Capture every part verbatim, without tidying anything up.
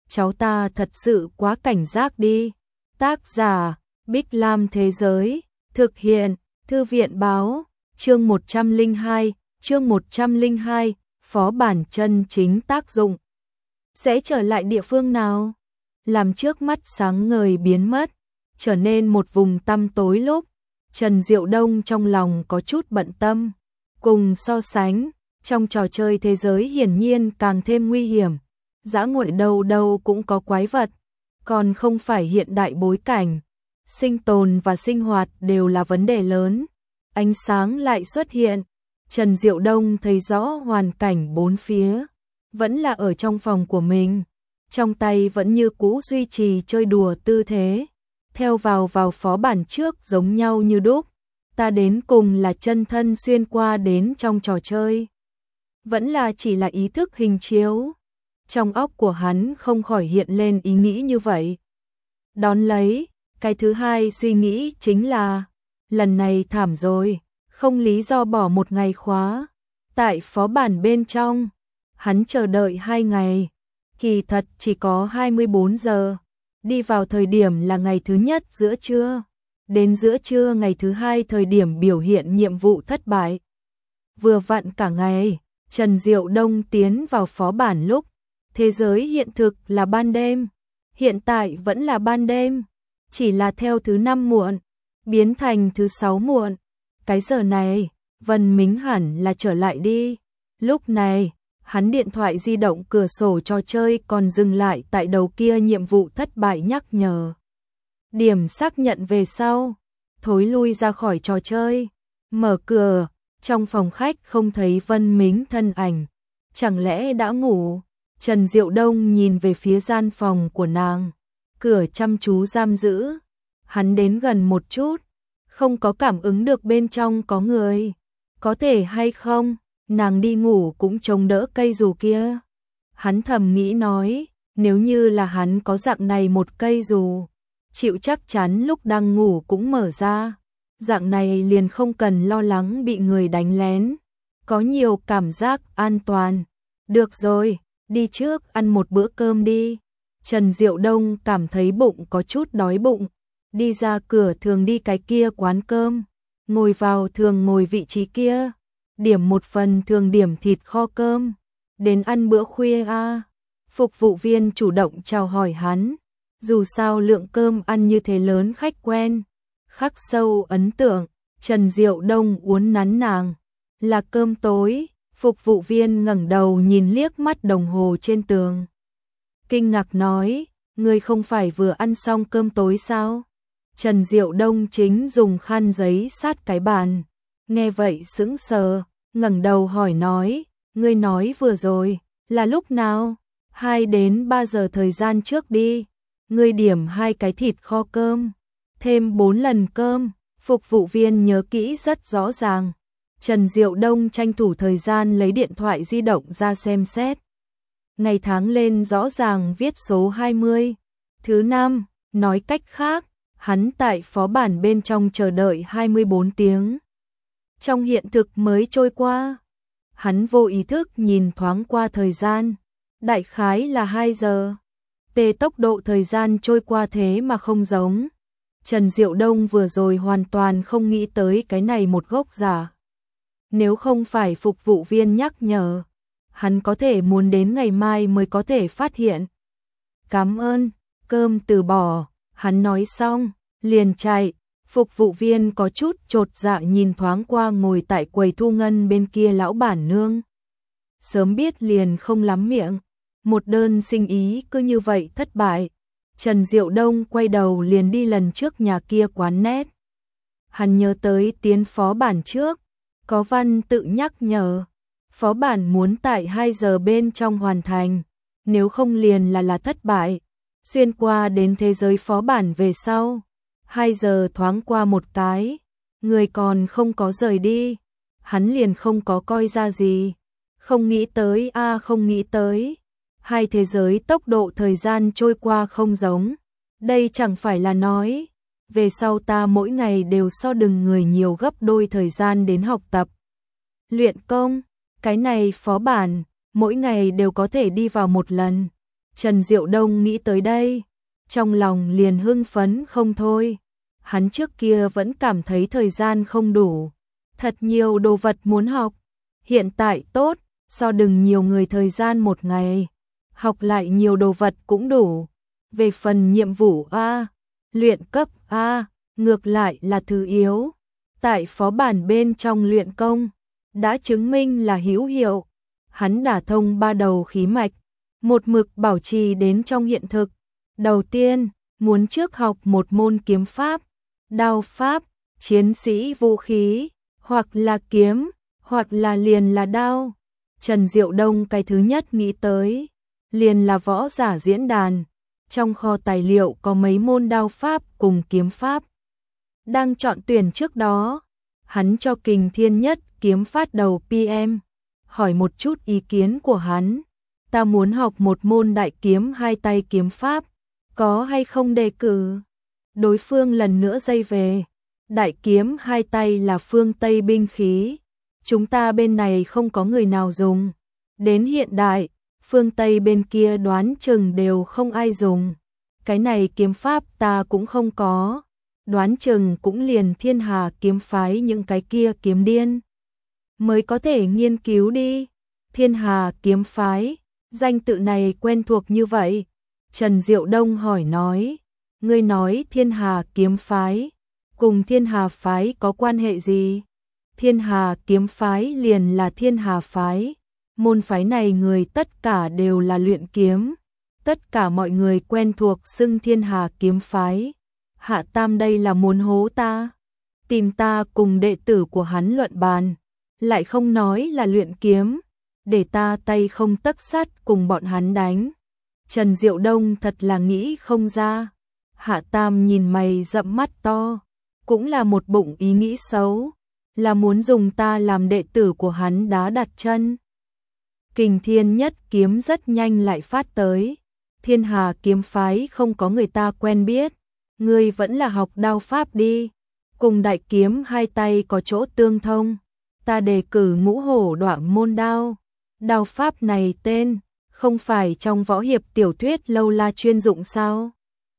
cháu ta thật sự quá cảnh giác đi. Tác giả, Bích Lam Thế Giới, thực hiện, Thư viện Báo, chương một trăm lẻ hai, chương một trăm lẻ hai, phó bản chân chính tác dụng. Sẽ trở lại địa phương nào? Làm trước mắt sáng ngời biến mất, trở nên một vùng tăm tối lúc, Trần Diệu Đông trong lòng có chút bận tâm. Cùng so sánh, trong trò chơi thế giới hiển nhiên càng thêm nguy hiểm, dã ngoại đâu đâu cũng có quái vật, còn không phải hiện đại bối cảnh. Sinh tồn và sinh hoạt đều là vấn đề lớn. Ánh sáng lại xuất hiện, Trần Diệu Đông thấy rõ hoàn cảnh bốn phía, vẫn là ở trong phòng của mình, trong tay vẫn như cũ duy trì chơi đùa tư thế, theo vào vào phó bản trước giống nhau như đúc. Ta đến cùng là chân thân xuyên qua đến trong trò chơi, vẫn là chỉ là ý thức hình chiếu. Trong óc của hắn không khỏi hiện lên ý nghĩ như vậy. Đón lấy, cái thứ hai suy nghĩ chính là, lần này thảm rồi, không lý do bỏ một ngày khóa. Tại phó bản bên trong, hắn chờ đợi hai ngày, kỳ thật chỉ có hai mươi bốn giờ. Đi vào thời điểm là ngày thứ nhất giữa trưa, đến giữa trưa ngày thứ hai thời điểm biểu hiện nhiệm vụ thất bại. Vừa vặn cả ngày, Trần Diệu Đông tiến vào phó bản lúc, thế giới hiện thực là ban đêm, hiện tại vẫn là ban đêm, chỉ là theo thứ năm muộn, biến thành thứ sáu muộn. Cái giờ này, Vân Mính hẳn là trở lại đi. Lúc này, hắn điện thoại di động cửa sổ trò chơi còn dừng lại tại đầu kia nhiệm vụ thất bại nhắc nhở. Điểm xác nhận về sau, thối lui ra khỏi trò chơi, mở cửa, trong phòng khách không thấy Vân Mính thân ảnh. Chẳng lẽ đã ngủ? Trần Diệu Đông nhìn về phía gian phòng của nàng, cửa chăm chú giam giữ. Hắn đến gần một chút, không có cảm ứng được bên trong có người. Có thể hay không, nàng đi ngủ cũng chống đỡ cây dù kia. Hắn thầm nghĩ nói, nếu như là hắn có dạng này một cây dù, chịu chắc chắn lúc đang ngủ cũng mở ra. Dạng này liền không cần lo lắng bị người đánh lén, có nhiều cảm giác an toàn. Được rồi, đi trước ăn một bữa cơm đi. Trần Diệu Đông cảm thấy bụng có chút đói bụng, đi ra cửa thường đi cái kia quán cơm, ngồi vào thường ngồi vị trí kia, điểm một phần thường điểm thịt kho cơm. Đến ăn bữa khuya a. Phục vụ viên chủ động chào hỏi hắn, dù sao lượng cơm ăn như thế lớn khách quen, khắc sâu ấn tượng. Trần Diệu Đông uốn nắn nàng, là cơm tối. Phục vụ viên ngẩng đầu nhìn liếc mắt đồng hồ trên tường, kinh ngạc nói, ngươi không phải vừa ăn xong cơm tối sao? Trần Diệu Đông chính dùng khăn giấy sát cái bàn, nghe vậy sững sờ, ngẩng đầu hỏi nói, ngươi nói vừa rồi là lúc nào? Hai đến ba giờ thời gian trước đi. Ngươi điểm hai cái thịt kho cơm, thêm bốn lần cơm. Phục vụ viên nhớ kỹ rất rõ ràng. Trần Diệu Đông tranh thủ thời gian lấy điện thoại di động ra xem xét. Ngày tháng lên rõ ràng viết số hai mươi. Thứ năm, nói cách khác, hắn tại phó bản bên trong chờ đợi hai mươi bốn tiếng. Trong hiện thực mới trôi qua. Hắn vô ý thức nhìn thoáng qua thời gian, đại khái là hai giờ. Tê tốc độ thời gian trôi qua thế mà không giống. Trần Diệu Đông vừa rồi hoàn toàn không nghĩ tới cái này một gốc giả. Nếu không phải phục vụ viên nhắc nhở, hắn có thể muốn đến ngày mai mới có thể phát hiện. Cảm ơn, cơm từ bỏ. Hắn nói xong, liền chạy. Phục vụ viên có chút chột dạ nhìn thoáng qua ngồi tại quầy thu ngân bên kia lão bản nương. Sớm biết liền không lắm miệng, một đơn sinh ý cứ như vậy thất bại. Trần Diệu Đông quay đầu liền đi lần trước nhà kia quán nét. Hắn nhớ tới tiến phó bản trước, có văn tự nhắc nhở, phó bản muốn tại hai giờ bên trong hoàn thành, nếu không liền là là thất bại. Xuyên qua đến thế giới phó bản về sau, hai giờ thoáng qua một cái, người còn không có rời đi, hắn liền không có coi ra gì. Không nghĩ tới a à, không nghĩ tới, hai thế giới tốc độ thời gian trôi qua không giống. Đây chẳng phải là nói, về sau ta mỗi ngày đều so đừng người nhiều gấp đôi thời gian đến học tập, luyện công. Cái này phó bản, mỗi ngày đều có thể đi vào một lần. Trần Diệu Đông nghĩ tới đây, trong lòng liền hưng phấn không thôi. Hắn trước kia vẫn cảm thấy thời gian không đủ, thật nhiều đồ vật muốn học. Hiện tại tốt, so đừng nhiều người thời gian một ngày, học lại nhiều đồ vật cũng đủ. Về phần nhiệm vụ A, luyện cấp A, ngược lại là thứ yếu. Tại phó bản bên trong luyện công, đã chứng minh là hữu hiệu. Hắn đả thông ba đầu khí mạch, một mực bảo trì đến trong hiện thực. Đầu tiên, muốn trước học một môn kiếm pháp, đao pháp, chiến sĩ vũ khí, hoặc là kiếm, hoặc là liền là đao. Trần Diệu Đông cái thứ nhất nghĩ tới, liền là võ giả diễn đàn. Trong kho tài liệu có mấy môn đao pháp cùng kiếm pháp. Đang chọn tuyển trước đó, hắn cho Kình Thiên Nhất kiếm phát đầu pê em, hỏi một chút ý kiến của hắn. Ta muốn học một môn đại kiếm hai tay kiếm pháp, có hay không đề cử? Đối phương lần nữa dây về, đại kiếm hai tay là phương Tây binh khí, chúng ta bên này không có người nào dùng. Đến hiện đại, phương Tây bên kia đoán chừng đều không ai dùng. Cái này kiếm pháp ta cũng không có, đoán chừng cũng liền Thiên Hà kiếm phái những cái kia kiếm điên mới có thể nghiên cứu đi. Thiên Hà kiếm phái, danh tự này quen thuộc như vậy. Trần Diệu Đông hỏi nói, ngươi nói Thiên Hà kiếm phái, cùng Thiên Hà phái có quan hệ gì? Thiên Hà kiếm phái liền là Thiên Hà phái, môn phái này người tất cả đều là luyện kiếm, tất cả mọi người quen thuộc xưng Thiên Hà kiếm phái. Hạ Tam đây là muốn hố ta, tìm ta cùng đệ tử của hắn luận bàn, lại không nói là luyện kiếm, để ta tay không tấc sắt cùng bọn hắn đánh. Trần Diệu Đông thật là nghĩ không ra. Hạ Tam nhìn mày rậm mắt to, cũng là một bụng ý nghĩ xấu, là muốn dùng ta làm đệ tử của hắn đá đặt chân. Kình Thiên Nhất kiếm rất nhanh lại phát tới, Thiên Hà kiếm phái không có người ta quen biết, ngươi vẫn là học đao pháp đi, cùng đại kiếm hai tay có chỗ tương thông. Ta đề cử Ngũ Hổ Đoạm môn đao, đao pháp này tên không phải trong võ hiệp tiểu thuyết lâu la chuyên dụng sao?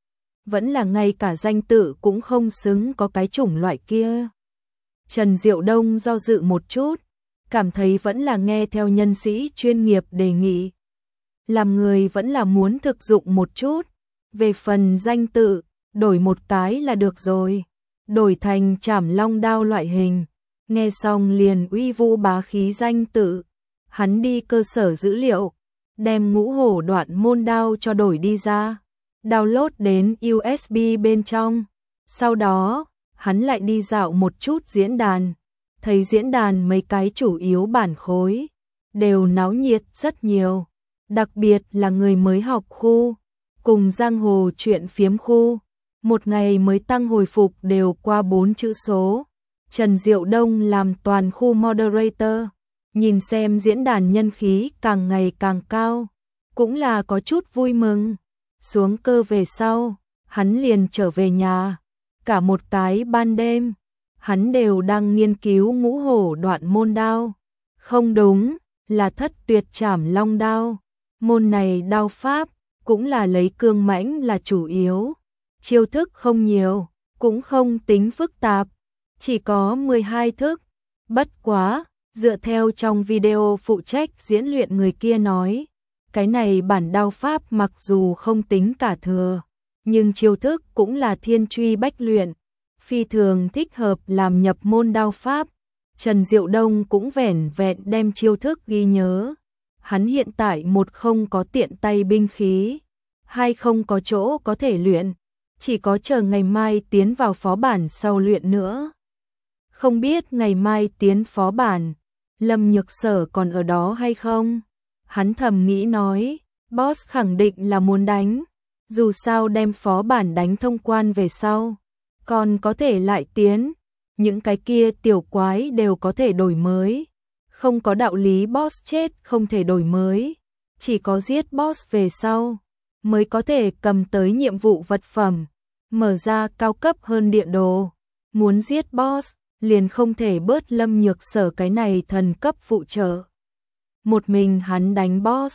Vẫn là ngay cả danh tự cũng không xứng có cái chủng loại kia. Trần Diệu Đông do dự một chút, cảm thấy vẫn là nghe theo nhân sĩ chuyên nghiệp đề nghị. Làm người vẫn là muốn thực dụng một chút, về phần danh tự, đổi một cái là được rồi, đổi thành Trảm Long đao loại hình. Nghe xong liền uy vũ bá khí danh tự, hắn đi cơ sở dữ liệu, đem Ngũ Hổ Đoạn môn đao cho đổi đi ra, download đến u ét bê bên trong. Sau đó, hắn lại đi dạo một chút diễn đàn, thấy diễn đàn mấy cái chủ yếu bản khối đều náo nhiệt rất nhiều, đặc biệt là người mới học khu cùng giang hồ chuyện phiếm khu, một ngày mới tăng hồi phục đều qua bốn chữ số. Trần Diệu Đông làm toàn khu moderator, nhìn xem diễn đàn nhân khí càng ngày càng cao, cũng là có chút vui mừng. Xuống cơ về sau, hắn liền trở về nhà, cả một cái ban đêm, hắn đều đang nghiên cứu Ngũ Hổ Đoạn môn đao. Không đúng, là Thất Tuyệt Trảm Long đao. Môn này đao pháp cũng là lấy cương mãnh là chủ yếu, chiêu thức không nhiều, cũng không tính phức tạp, chỉ có mười hai thức. Bất quá, dựa theo trong video phụ trách diễn luyện người kia nói, cái này bản đao pháp mặc dù không tính cả thừa, nhưng chiêu thức cũng là thiên truy bách luyện, phi thường thích hợp làm nhập môn đao pháp. Trần Diệu Đông cũng vẻn vẹn đem chiêu thức ghi nhớ. Hắn hiện tại một không có tiện tay binh khí, hai không có chỗ có thể luyện, chỉ có chờ ngày mai tiến vào phó bản sau luyện nữa. Không biết ngày mai tiến phó bản, Lâm Nhược Sở còn ở đó hay không? Hắn thầm nghĩ nói, boss khẳng định là muốn đánh, dù sao đem phó bản đánh thông quan về sau, còn có thể lại tiến, những cái kia tiểu quái đều có thể đổi mới, không có đạo lý boss chết không thể đổi mới, chỉ có giết boss về sau, mới có thể cầm tới nhiệm vụ vật phẩm, mở ra cao cấp hơn địa đồ. Muốn giết boss, liền không thể bớt Lâm Nhược Sở cái này thần cấp phụ trợ. Một mình hắn đánh boss,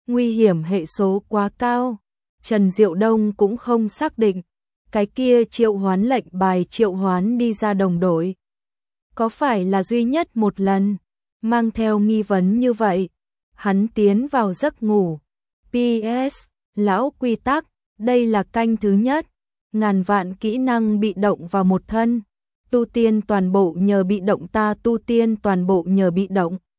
nguy hiểm hệ số quá cao. Trần Diệu Đông cũng không xác định, cái kia triệu hoán lệnh bài triệu hoán đi ra đồng đội. Có phải là duy nhất một lần? Mang theo nghi vấn như vậy, hắn tiến vào giấc ngủ. pê ét, lão quy tắc, đây là canh thứ nhất, ngàn vạn kỹ năng bị động vào một thân. Tu tiên toàn bộ nhờ bị động ta tu tiên toàn bộ nhờ bị động.